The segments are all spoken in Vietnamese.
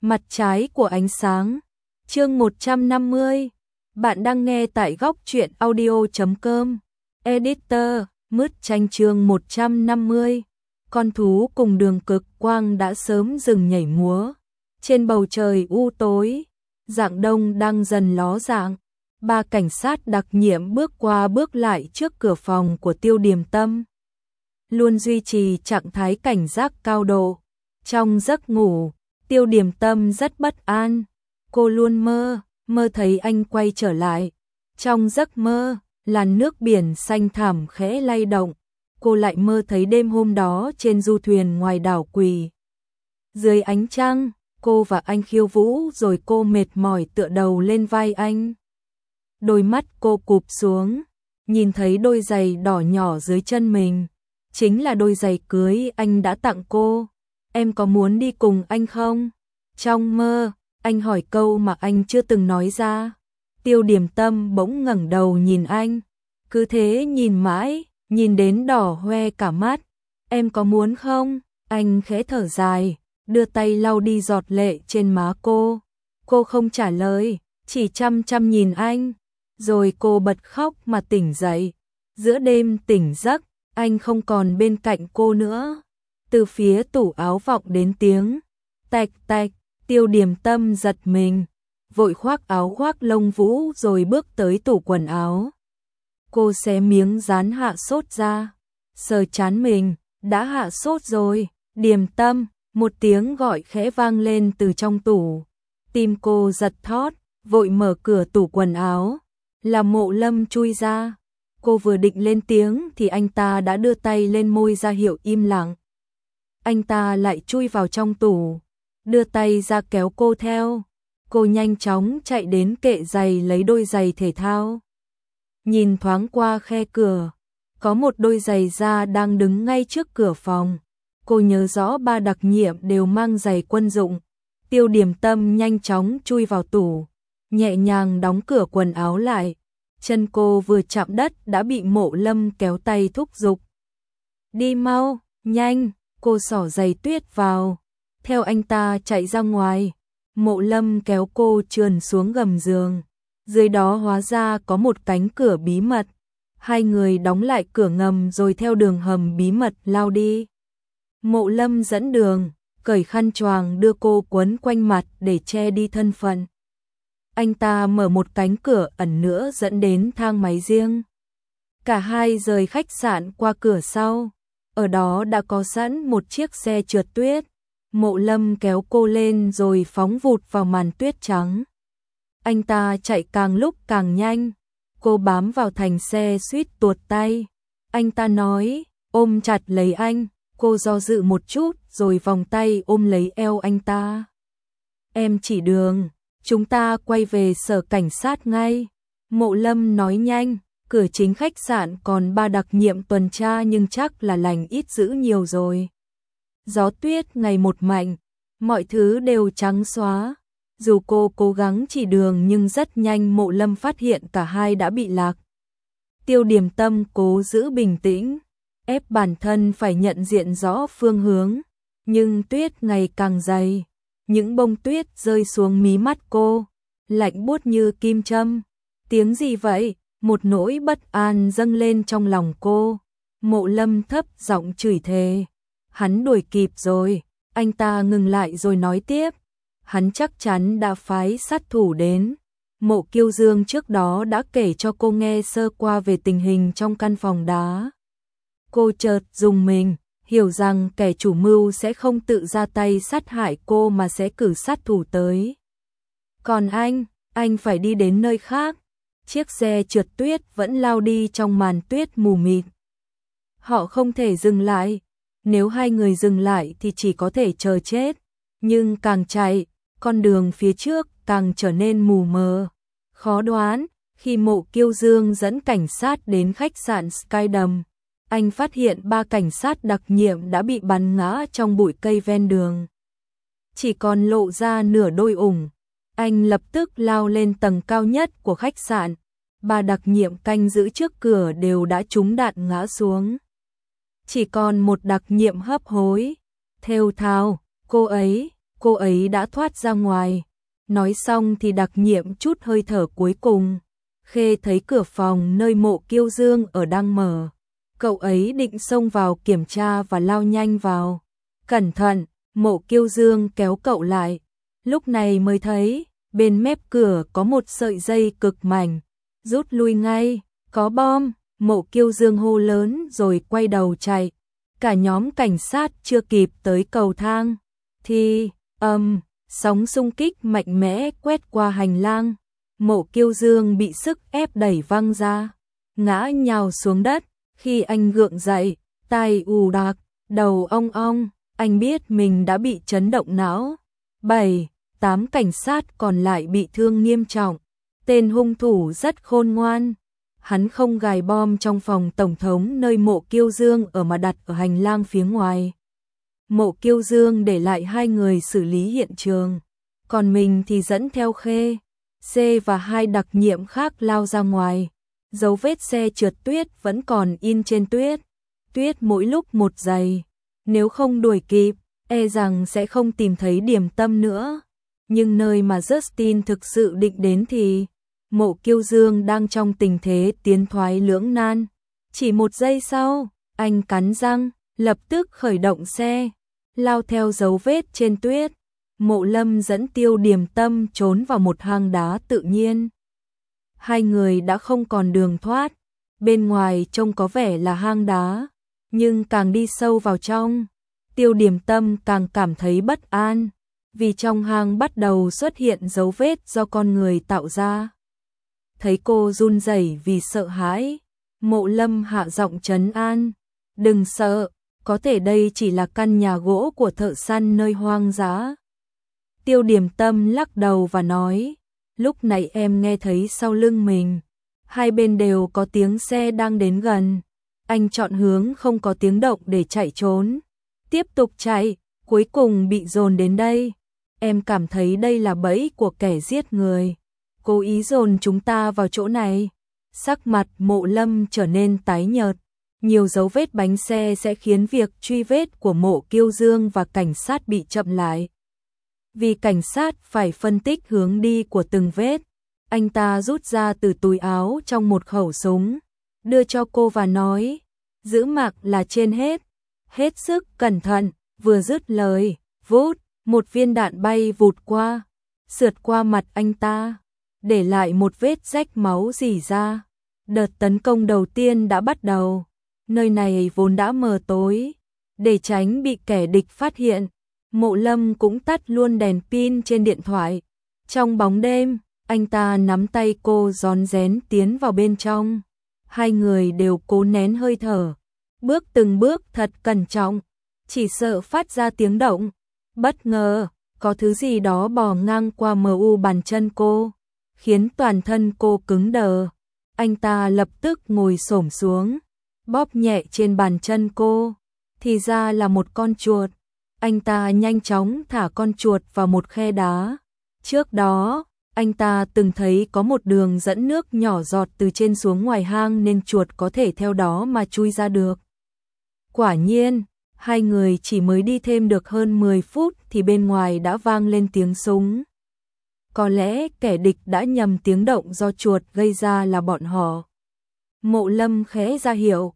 Mặt trái của ánh sáng. Chương 150. Bạn đang nghe tại góc truyện audio.com. Editor, mứt tranh chương 150. Con thú cùng đường cực quang đã sớm dừng nhảy múa. Trên bầu trời u tối, dạng đông đang dần ló dạng. Ba cảnh sát đặc nhiệm bước qua bước lại trước cửa phòng của Tiêu Điềm Tâm. Luôn duy trì trạng thái cảnh giác cao độ. Trong giấc ngủ, Tiêu Điềm Tâm rất bất an. Cô luôn mơ thấy anh quay trở lại. Trong giấc mơ, làn nước biển xanh thẳm khẽ lay động. Cô lại mơ thấy đêm hôm đó trên du thuyền ngoài đảo Quỳ. Dưới ánh trăng, cô và anh khiêu vũ rồi cô mệt mỏi tựa đầu lên vai anh. Đôi mắt cô cụp xuống, nhìn thấy đôi giày đỏ nhỏ dưới chân mình. Chính là đôi giày cưới anh đã tặng cô. Em có muốn đi cùng anh không? Trong mơ, anh hỏi câu mà anh chưa từng nói ra. Tiêu Điềm Tâm bỗng ngẩng đầu nhìn anh. Cứ thế nhìn mãi, nhìn đến đỏ hoe cả mắt. Em có muốn không? Anh khẽ thở dài, đưa tay lau đi giọt lệ trên má cô. Cô không trả lời, chỉ chăm chăm nhìn anh. Rồi cô bật khóc mà tỉnh dậy. Giữa đêm tỉnh giấc, anh không còn bên cạnh cô nữa. Từ phía tủ áo vọng đến tiếng tạch tạch. Tiêu Điềm Tâm giật mình, vội khoác áo khoác lông vũ rồi bước tới tủ quần áo. Cô xé miếng dán hạ sốt ra, sờ trán mình, đã hạ sốt rồi. Điềm Tâm, một tiếng gọi khẽ vang lên từ trong tủ. Tim cô giật thót, vội mở cửa tủ quần áo. Là Mộ Lâm chui ra. Cô vừa định lên tiếng thì anh ta đã đưa tay lên môi ra hiệu im lặng. Anh ta lại chui vào trong tủ, đưa tay ra kéo cô theo. Cô nhanh chóng chạy đến kệ giày lấy đôi giày thể thao. Nhìn thoáng qua khe cửa, có một đôi giày da đang đứng ngay trước cửa phòng. Cô nhớ rõ ba đặc nhiệm đều mang giày quân dụng. Tiêu Điềm Tâm nhanh chóng chui vào tủ, nhẹ nhàng đóng cửa quần áo lại. Chân cô vừa chạm đất đã bị Mộ Lâm kéo tay thúc giục. Đi mau, nhanh, cô xỏ giày tuyết vào. Theo anh ta chạy ra ngoài, Mộ Lâm kéo cô trườn xuống gầm giường. Dưới đó hóa ra có một cánh cửa bí mật. Hai người đóng lại cửa ngầm rồi theo đường hầm bí mật lao đi. Mộ Lâm dẫn đường, cởi khăn choàng đưa cô quấn quanh mặt để che đi thân phận. Anh ta mở một cánh cửa ẩn nữa dẫn đến thang máy riêng. Cả hai rời khách sạn qua cửa sau. Ở đó đã có sẵn một chiếc xe trượt tuyết. Mộ Lâm kéo cô lên rồi phóng vụt vào màn tuyết trắng. Anh ta chạy càng lúc càng nhanh. Cô bám vào thành xe suýt tuột tay. Anh ta nói, ôm chặt lấy anh. Cô do dự một chút rồi vòng tay ôm lấy eo anh ta. Em chỉ đường, chúng ta quay về sở cảnh sát ngay. Mộ Lâm nói nhanh, cửa chính khách sạn còn ba đặc nhiệm tuần tra nhưng chắc là lành ít dữ nhiều rồi. Gió tuyết ngày một mạnh, mọi thứ đều trắng xóa. Dù cô cố gắng chỉ đường nhưng rất nhanh Mộ Lâm phát hiện cả hai đã bị lạc. Tiêu Điềm Tâm cố giữ bình tĩnh, ép bản thân phải nhận diện rõ phương hướng. Nhưng tuyết ngày càng dày, những bông tuyết rơi xuống mí mắt cô, lạnh buốt như kim châm. Tiếng gì vậy? Một nỗi bất an dâng lên trong lòng cô. Mộ Lâm thấp giọng chửi thề. Hắn đuổi kịp rồi. Anh ta ngừng lại rồi nói tiếp. Hắn chắc chắn đã phái sát thủ đến. Mộ Kiêu Dương trước đó đã kể cho cô nghe sơ qua về tình hình trong căn phòng đá. Cô chợt rùng mình, hiểu rằng kẻ chủ mưu sẽ không tự ra tay sát hại cô mà sẽ cử sát thủ tới. Còn anh phải đi đến nơi khác. Chiếc xe trượt tuyết vẫn lao đi trong màn tuyết mù mịt. Họ không thể dừng lại. Nếu hai người dừng lại thì chỉ có thể chờ chết. Nhưng càng chạy, con đường phía trước càng trở nên mù mờ. Khó đoán, khi Mộ Kiêu Dương dẫn cảnh sát đến khách sạn Skydome, anh phát hiện ba cảnh sát đặc nhiệm đã bị bắn ngã trong bụi cây ven đường. Chỉ còn lộ ra nửa đôi ủng. Anh lập tức lao lên tầng cao nhất của khách sạn. Ba đặc nhiệm canh giữ trước cửa đều đã trúng đạn ngã xuống. Chỉ còn một đặc nhiệm hấp hối, thều thào, cô cô ấy đã thoát ra ngoài. Nói xong thì đặc nhiệm chút hơi thở cuối cùng. Khê thấy cửa phòng nơi Mộ Kiêu Dương ở đang mở. Cậu ấy định xông vào kiểm tra và lao nhanh vào. Cẩn thận, Mộ Kiêu Dương kéo cậu lại. Lúc này mới thấy, bên mép cửa có một sợi dây cực mảnh. Rút lui ngay, có bom, Mộ Kiêu Dương hô lớn rồi quay đầu chạy. Cả nhóm cảnh sát chưa kịp tới cầu thang. Thì, sóng xung kích mạnh mẽ quét qua hành lang. Mộ Kiêu Dương bị sức ép đẩy văng ra, ngã nhào xuống đất. Khi anh gượng dậy, tai ù đặc, đầu ong ong, anh biết mình đã bị chấn động não. 7-8 cảnh sát còn lại bị thương nghiêm trọng. Tên hung thủ rất khôn ngoan. Hắn không gài bom trong phòng tổng thống nơi Mộ Kiêu Dương ở mà đặt ở hành lang phía ngoài. Mộ Kiêu Dương để lại 2 người xử lý hiện trường, còn mình thì dẫn theo Khê, C và 2 đặc nhiệm khác lao ra ngoài. Dấu vết xe trượt tuyết vẫn còn in trên tuyết. Tuyết mỗi lúc một dày. Nếu không đuổi kịp, e rằng sẽ không tìm thấy điểm tâm nữa. Nhưng nơi mà Justin thực sự định đến thì Mộ Kiêu Dương đang trong tình thế tiến thoái lưỡng nan. Chỉ 1 giây sau, anh cắn răng, lập tức khởi động xe, lao theo dấu vết trên tuyết. Mộ Lâm dẫn Tiêu Điềm Tâm trốn vào một hang đá tự nhiên. 2 người đã không còn đường thoát. Bên ngoài trông có vẻ là hang đá, nhưng càng đi sâu vào trong, Tiêu Điềm Tâm càng cảm thấy bất an, vì trong hang bắt đầu xuất hiện dấu vết do con người tạo ra. Thấy cô run rẩy vì sợ hãi, Mộ Lâm hạ giọng trấn an, "Đừng sợ, có thể đây chỉ là căn nhà gỗ của thợ săn nơi hoang dã." Tiêu Điềm Tâm lắc đầu và nói, "Lúc nãy em nghe thấy sau lưng mình, 2 bên đều có tiếng xe đang đến gần. Anh chọn hướng không có tiếng động để chạy trốn. Tiếp tục chạy, cuối cùng bị dồn đến đây. Em cảm thấy đây là bẫy của kẻ giết người, cố ý dồn chúng ta vào chỗ này." Sắc mặt Mộ Lâm trở nên tái nhợt. Nhiều dấu vết bánh xe sẽ khiến việc truy vết của Mộ Kiêu Dương và cảnh sát bị chậm lại. Vì cảnh sát phải phân tích hướng đi của từng vết. Anh ta rút ra từ túi áo trong một khẩu súng, đưa cho cô và nói, "Giữ mặc là trên hết. Hết sức cẩn thận." Vừa dứt lời, vút, một viên đạn bay vụt qua, sượt qua mặt anh ta, để lại một vết rách máu rỉ ra. Đợt tấn công đầu tiên đã bắt đầu. Nơi này vốn đã mờ tối. Để tránh bị kẻ địch phát hiện, Mộ Lâm cũng tắt luôn đèn pin trên điện thoại. Trong bóng đêm, anh ta nắm tay cô rón rén tiến vào bên trong. 2 người đều cố nén hơi thở, bước từng bước thật cẩn trọng, chỉ sợ phát ra tiếng động. Bất ngờ, có thứ gì đó bò ngang qua mu bàn chân cô, khiến toàn thân cô cứng đờ. Anh ta lập tức ngồi xổm xuống, bóp nhẹ trên bàn chân cô, thì ra là một con chuột. Anh ta nhanh chóng thả con chuột vào một khe đá. Trước đó, anh ta từng thấy có một đường dẫn nước nhỏ giọt từ trên xuống ngoài hang nên chuột có thể theo đó mà chui ra được. Quả nhiên, 2 người chỉ mới đi thêm được hơn 10 phút thì bên ngoài đã vang lên tiếng súng. Có lẽ kẻ địch đã nhầm tiếng động do chuột gây ra là bọn họ. Mộ Lâm khẽ ra hiệu,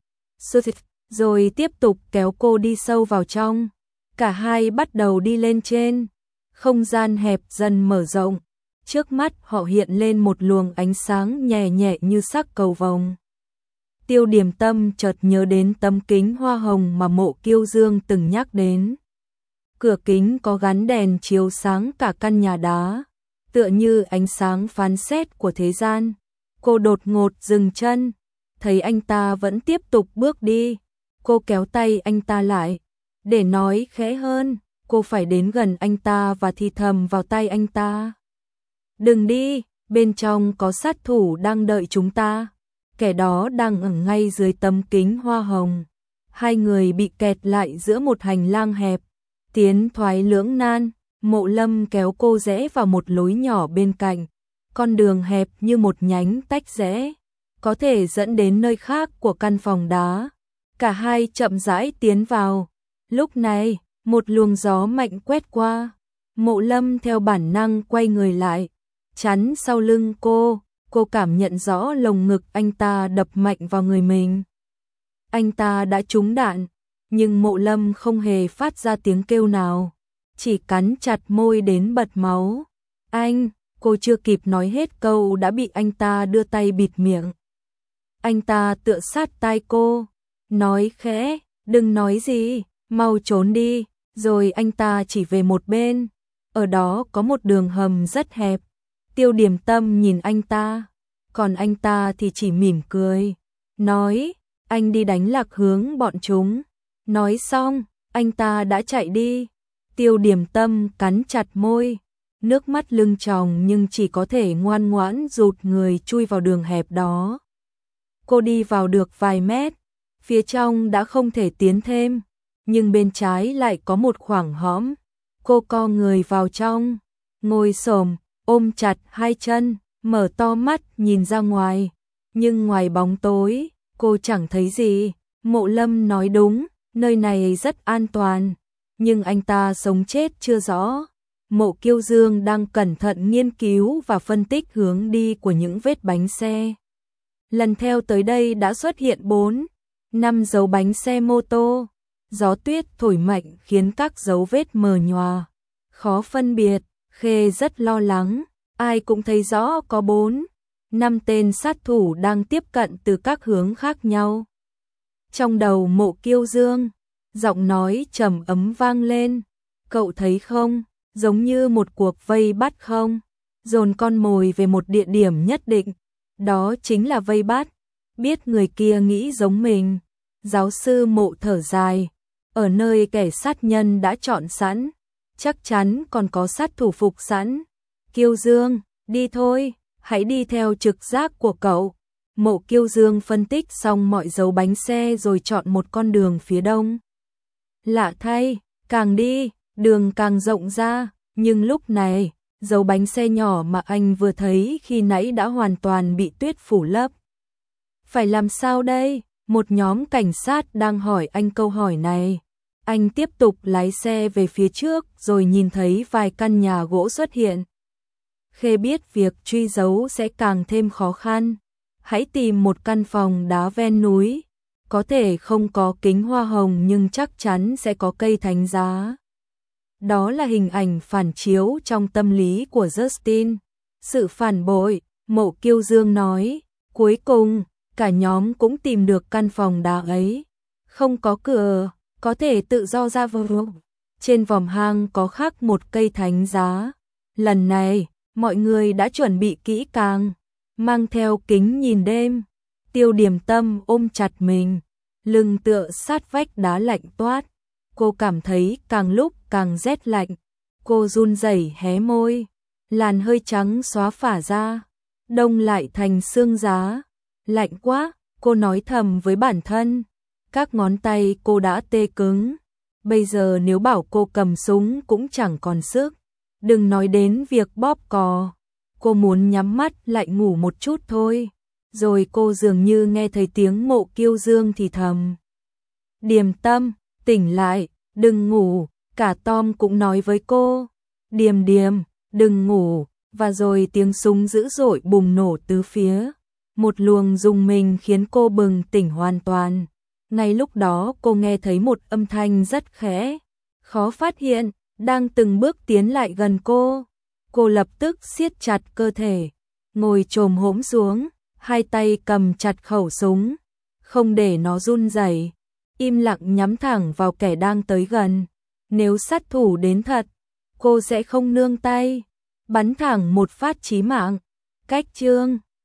rồi tiếp tục kéo cô đi sâu vào trong. Cả hai bắt đầu đi lên trên. Không gian hẹp dần mở rộng. Trước mắt họ hiện lên một luồng ánh sáng nhẹ nhẹ như sắc cầu vồng. Tiêu Điềm Tâm chợt nhớ đến tấm kính hoa hồng mà Mộ Kiêu Dương từng nhắc đến. Cửa kính có gắn đèn chiếu sáng cả căn nhà đá, tựa như ánh sáng phán xét của thế gian. Cô đột ngột dừng chân, thấy anh ta vẫn tiếp tục bước đi. Cô kéo tay anh ta lại, để nói khẽ hơn. Cô phải đến gần anh ta và thì thầm vào tai anh ta, "Đừng đi, bên trong có sát thủ đang đợi chúng ta." Kẻ đó đang ở ngay dưới tấm kính hoa hồng. 2 người bị kẹt lại giữa một hành lang hẹp, tiến thoái lưỡng nan. Mộ Lâm kéo cô rẽ vào một lối nhỏ bên cạnh. Con đường hẹp như một nhánh tách rẽ, có thể dẫn đến nơi khác của căn phòng đá. Cả hai chậm rãi tiến vào. Lúc này, một luồng gió mạnh quét qua. Mộ Lâm theo bản năng quay người lại, chắn sau lưng cô cảm nhận rõ lồng ngực anh ta đập mạnh vào người mình. Anh ta đã trúng đạn, nhưng Mộ Lâm không hề phát ra tiếng kêu nào, chỉ cắn chặt môi đến bật máu. Anh, cô chưa kịp nói hết câu đã bị anh ta đưa tay bịt miệng. Anh ta tựa sát tai cô, nói khẽ, đừng nói gì, mau trốn đi, rồi anh ta chỉ về một bên. Ở đó có một đường hầm rất hẹp. Tiêu Điểm Tâm nhìn anh ta, còn anh ta thì chỉ mỉm cười, nói, anh đi đánh lạc hướng bọn chúng. Nói xong, anh ta đã chạy đi. Tiêu Điểm Tâm cắn chặt môi, nước mắt lưng tròng nhưng chỉ có thể ngoan ngoãn rụt người chui vào đường hẹp đó. Cô đi vào được vài mét, phía trong đã không thể tiến thêm, nhưng bên trái lại có một khoảng hõm. Cô co người vào trong, ngồi xổm, ôm chặt hai chân, mở to mắt nhìn ra ngoài, nhưng ngoài bóng tối, cô chẳng thấy gì. Mộ Lâm nói đúng, nơi này rất an toàn, nhưng anh ta sống chết chưa rõ. Mộ Kiêu Dương đang cẩn thận nghiên cứu và phân tích hướng đi của những vết bánh xe. Lần theo tới đây đã xuất hiện 4-5 dấu bánh xe mô tô. Gió tuyết thổi mạnh khiến các dấu vết mờ nhòa, khó phân biệt. Khê rất lo lắng, ai cũng thấy rõ có 4-5 tên sát thủ đang tiếp cận từ các hướng khác nhau. Trong đầu Mộ Kiêu Dương, giọng nói trầm ấm vang lên, cậu thấy không, giống như một cuộc vây bắt không, dồn con mồi về một địa điểm nhất định, đó chính là vây bắt, biết người kia nghĩ giống mình. Giáo sư Mộ thở dài, ở nơi kẻ sát nhân đã chọn sẵn, chắc chắn còn có sát thủ phục sẵn. Kiêu Dương, đi thôi, hãy đi theo trực giác của cậu. Mộ Kiêu Dương phân tích xong mọi dấu bánh xe rồi chọn một con đường phía đông. Lạ thay, càng đi, đường càng rộng ra, nhưng lúc này, dấu bánh xe nhỏ mà anh vừa thấy khi nãy đã hoàn toàn bị tuyết phủ lấp. Phải làm sao đây? Một nhóm cảnh sát đang hỏi anh câu hỏi này. Anh tiếp tục lái xe về phía trước rồi nhìn thấy vài căn nhà gỗ xuất hiện. Khê biết việc truy dấu sẽ càng thêm khó khăn. Hãy tìm một căn phòng đá ven núi. Có thể không có kính hoa hồng nhưng chắc chắn sẽ có cây thánh giá. Đó là hình ảnh phản chiếu trong tâm lý của Justin. Sự phản bội, Mộ Kiêu Dương nói. Cuối cùng, cả nhóm cũng tìm được căn phòng đá ấy. Không có cửa, có thể tự do ra vào. Trên vòm hang có khắc một cây thánh giá. Lần này, mọi người đã chuẩn bị kỹ càng, mang theo kính nhìn đêm. Tiêu Điểm Tâm ôm chặt mình, lưng tựa sát vách đá lạnh toát. Cô cảm thấy càng lúc càng rét lạnh. Cô run rẩy hé môi, làn hơi trắng xóa phả ra, đông lại thành xương giá. Lạnh quá, cô nói thầm với bản thân. Các ngón tay cô đã tê cứng. Bây giờ nếu bảo cô cầm súng cũng chẳng còn sức. Đừng nói đến việc bóp cò. Cô muốn nhắm mắt lại ngủ một chút thôi. Rồi cô dường như nghe thấy tiếng Mộ Kiêu Dương thì thầm. Điềm Tâm, tỉnh lại, đừng ngủ. Cả Tom cũng nói với cô. Điềm Điềm, đừng ngủ. Và rồi tiếng súng dữ dội bùng nổ tứ phía. Một luồng rung mình khiến cô bừng tỉnh hoàn toàn. Ngay lúc đó cô nghe thấy một âm thanh rất khẽ, khó phát hiện, đang từng bước tiến lại gần cô. Cô lập tức siết chặt cơ thể, ngồi chồm hổm xuống, hai tay cầm chặt khẩu súng, không để nó run rẩy, im lặng nhắm thẳng vào kẻ đang tới gần. Nếu sát thủ đến thật, cô sẽ không nương tay, bắn thẳng một phát chí mạng. Cách chương